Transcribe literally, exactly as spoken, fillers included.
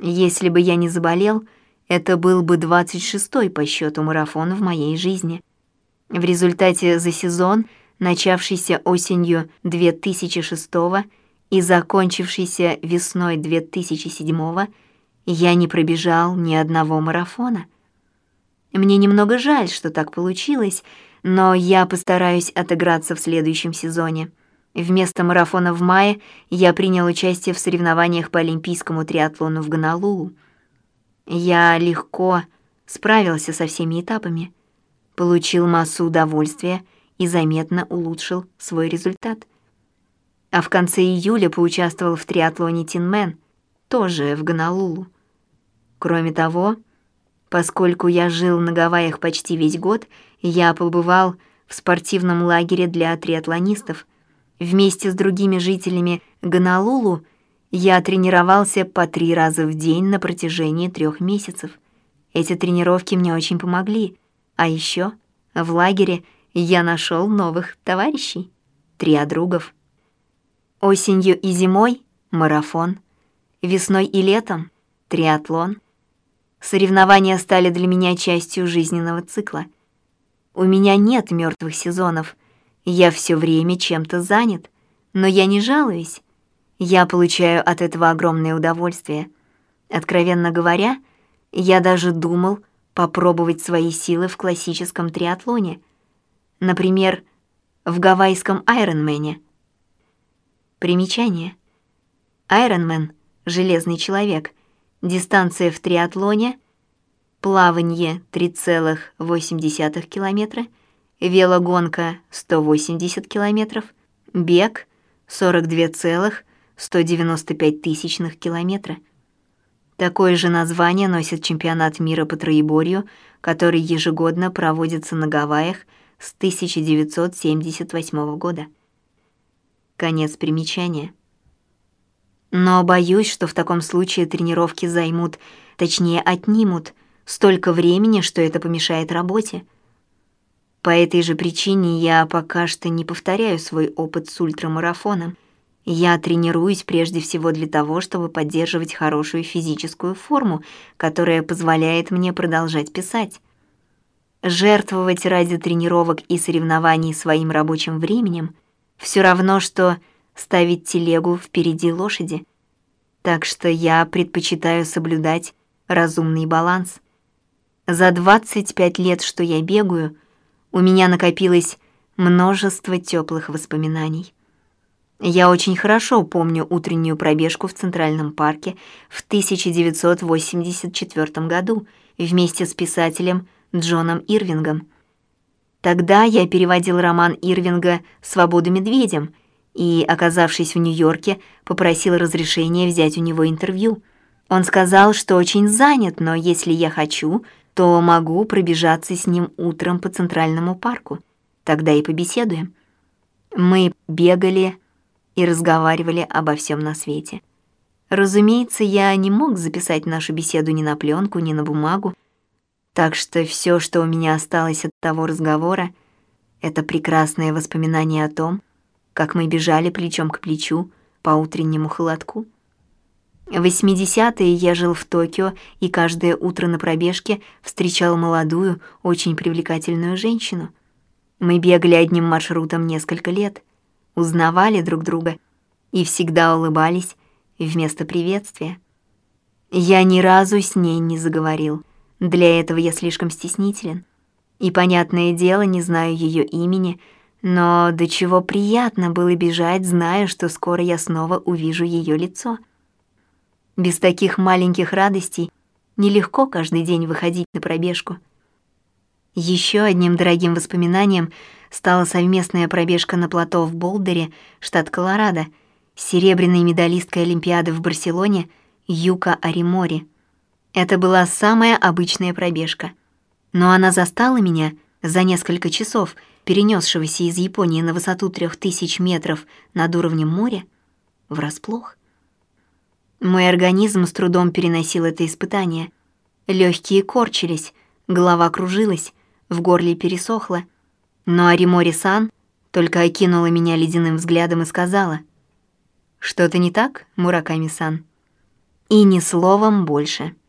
Если бы я не заболел, это был бы двадцать шестой по счету марафон в моей жизни. В результате за сезон, начавшийся осенью две тысячи шестого и закончившийся весной две тысячи седьмого, я не пробежал ни одного марафона. Мне немного жаль, что так получилось, но я постараюсь отыграться в следующем сезоне. Вместо марафона в мае я принял участие в соревнованиях по олимпийскому триатлону в Гонолулу. Я легко справился со всеми этапами, получил массу удовольствия и заметно улучшил свой результат. А в конце июля поучаствовал в триатлоне Тинмен, тоже в Гонолулу. Кроме того, поскольку я жил на Гавайях почти весь год, я побывал в спортивном лагере для триатлонистов. Вместе с другими жителями Гонолулу я тренировался по три раза в день на протяжении трех месяцев. Эти тренировки мне очень помогли. А еще в лагере я нашел новых товарищей, триадругов. Осенью и зимой — марафон, весной и летом — триатлон. Соревнования стали для меня частью жизненного цикла. У меня нет мертвых сезонов, я все время чем-то занят, но я не жалуюсь. Я получаю от этого огромное удовольствие. Откровенно говоря, я даже думал попробовать свои силы в классическом триатлоне. Например, в гавайском Айронмене. Примечание. Айронмен — железный человек. Дистанция в триатлоне — плавание три целых восемь десятых километра, велогонка сто восемьдесят километров, бег сорок два целых сто девяносто пять тысячных километра. Такое же название носит чемпионат мира по троеборью, который ежегодно проводится на Гавайях с тысяча девятьсот семьдесят восьмого года. Конец примечания. Но боюсь, что в таком случае тренировки займут, точнее отнимут, столько времени, что это помешает работе. По этой же причине я пока что не повторяю свой опыт с ультрамарафоном. Я тренируюсь прежде всего для того, чтобы поддерживать хорошую физическую форму, которая позволяет мне продолжать писать. Жертвовать ради тренировок и соревнований своим рабочим временем все равно, что ставить телегу впереди лошади. Так что я предпочитаю соблюдать разумный баланс. За двадцать пять лет, что я бегаю, у меня накопилось множество теплых воспоминаний. Я очень хорошо помню утреннюю пробежку в Центральном парке в тысяча девятьсот восемьдесят четвёртом году вместе с писателем Джоном Ирвингом. Тогда я переводил роман Ирвинга «Свободу медведям» и, оказавшись в Нью-Йорке, попросил разрешения взять у него интервью. Он сказал, что очень занят, но если я хочу, то могу пробежаться с ним утром по Центральному парку. Тогда и побеседуем. Мы бегали и разговаривали обо всем на свете. Разумеется, я не мог записать нашу беседу ни на пленку, ни на бумагу, так что все, что у меня осталось от того разговора, это прекрасное воспоминание о том, как мы бежали плечом к плечу по утреннему холодку. В восьмидесятые я жил в Токио и каждое утро на пробежке встречал молодую, очень привлекательную женщину. Мы бегали одним маршрутом несколько лет, узнавали друг друга и всегда улыбались вместо приветствия. Я ни разу с ней не заговорил. Для этого я слишком стеснителен. И, понятное дело, не знаю ее имени, но до чего приятно было бежать, зная, что скоро я снова увижу ее лицо. Без таких маленьких радостей нелегко каждый день выходить на пробежку. Еще одним дорогим воспоминанием стала совместная пробежка на плато в Болдере, штат Колорадо, с серебряной медалисткой Олимпиады в Барселоне Юка Аримори. Это была самая обычная пробежка, но она застала меня за несколько часов, перенесшегося из Японии на высоту трех тысяч метров над уровнем моря, врасплох. Мой организм с трудом переносил это испытание. Легкие корчились, голова кружилась, в горле пересохло. Но Аримори-сан только окинула меня ледяным взглядом и сказала: «Что-то не так, Мураками-сан?» И ни словом больше.